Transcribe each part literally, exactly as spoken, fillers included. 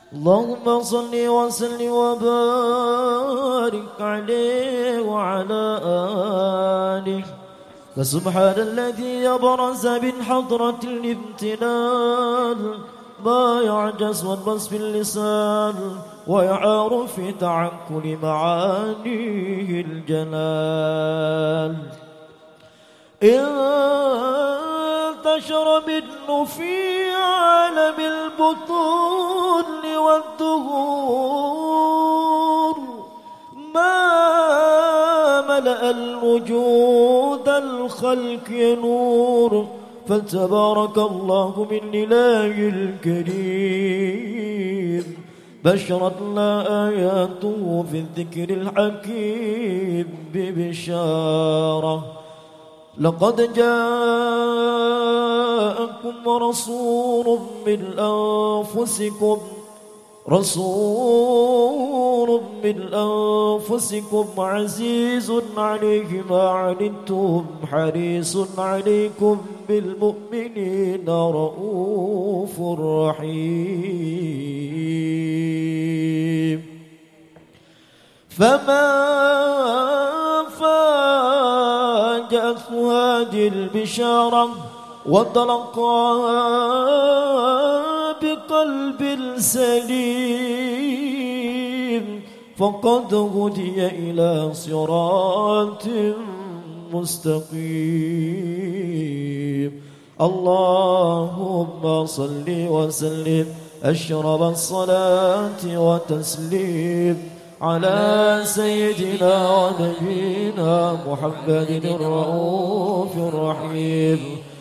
اللهم صل وسلم وبارك عليه وعلى آله. فسبحان الذي يبرز من حضرة الامتنان ما يعجز والبس في اللسان ويعار في تعكل معانيه الجلال. انتشر منه في عالم البطون والدهور ما ملأ الوجود الخلق نور. فتبارك الله من إله الكريم بشرتنا آياته في الذكر الحكيم ببشارة. لقد جاءكم رسول من أنفسكم رسول من أنفسكم عزيز عليه ما عنتم حريص عليكم بالمؤمنين رؤوف رحيم. فما فاجأته هذه البشارة وتلقاها بقلب سليم فقد هدي إلى صراط مستقيم. اللهم صل وسلم أشرف الصلاة وتسليم على سيدنا ونبينا محمد الرؤوف الرحيم.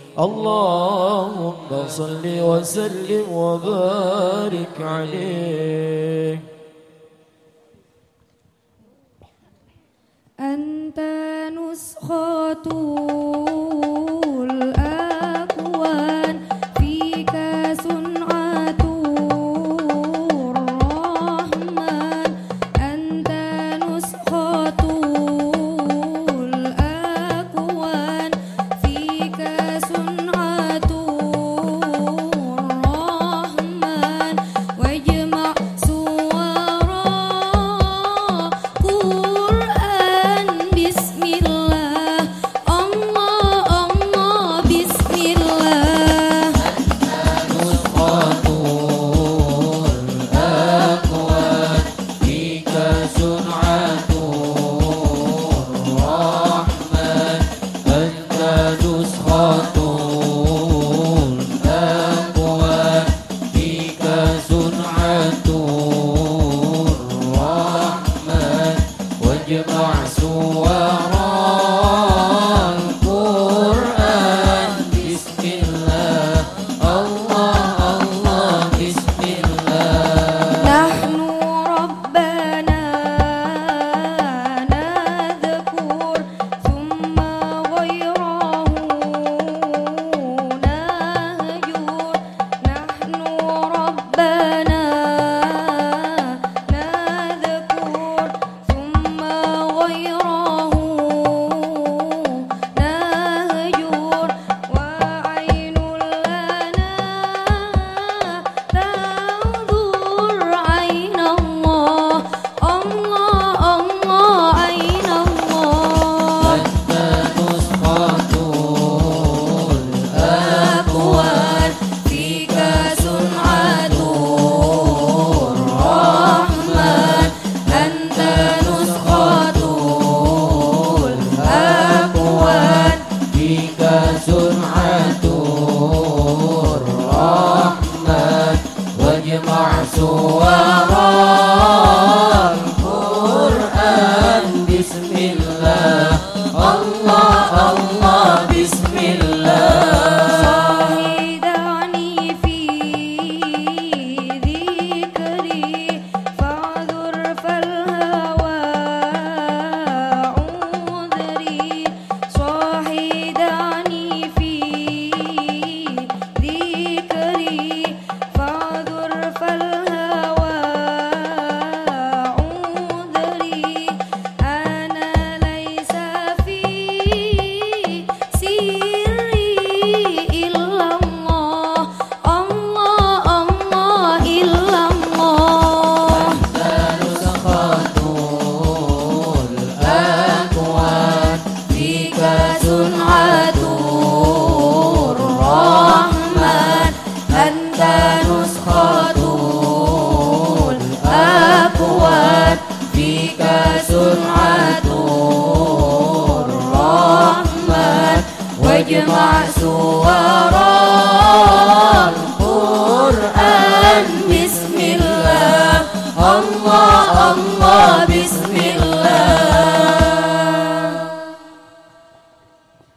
اللهم صل وسلم وبارك عليه. أنت نسخة الأكوان فيك صنعة الرحمن. أنت نسخة الأكوان فيك صنعة الرحمن واجمع صورا قرآن بسم الله الله الله بسم الله. نسخة الأكوان فيك صنعة الرحمن. أنت نسخة الأكوان فيك صنعة الرحمن واجمع صورا القرآن بسم الله الله الله بسم الله. نحن ربنا نذكر ثم غيره نهجر. نحن ربنا نذكر ثم غيره نهجر. وعين لنا تنظر عين الله الله الله عين الله. أنت نسخة الأكوان فيك صنعة الرحمن. أنت نسخة الأكوان فيك صنعة الرحمن واجمع صورا القرآن بسم الله الله الله بسم الله. صاحدني في ذكري فاعذر فالهوى عذري. صاحدني في ذكري فاعذر فالهوى القرآن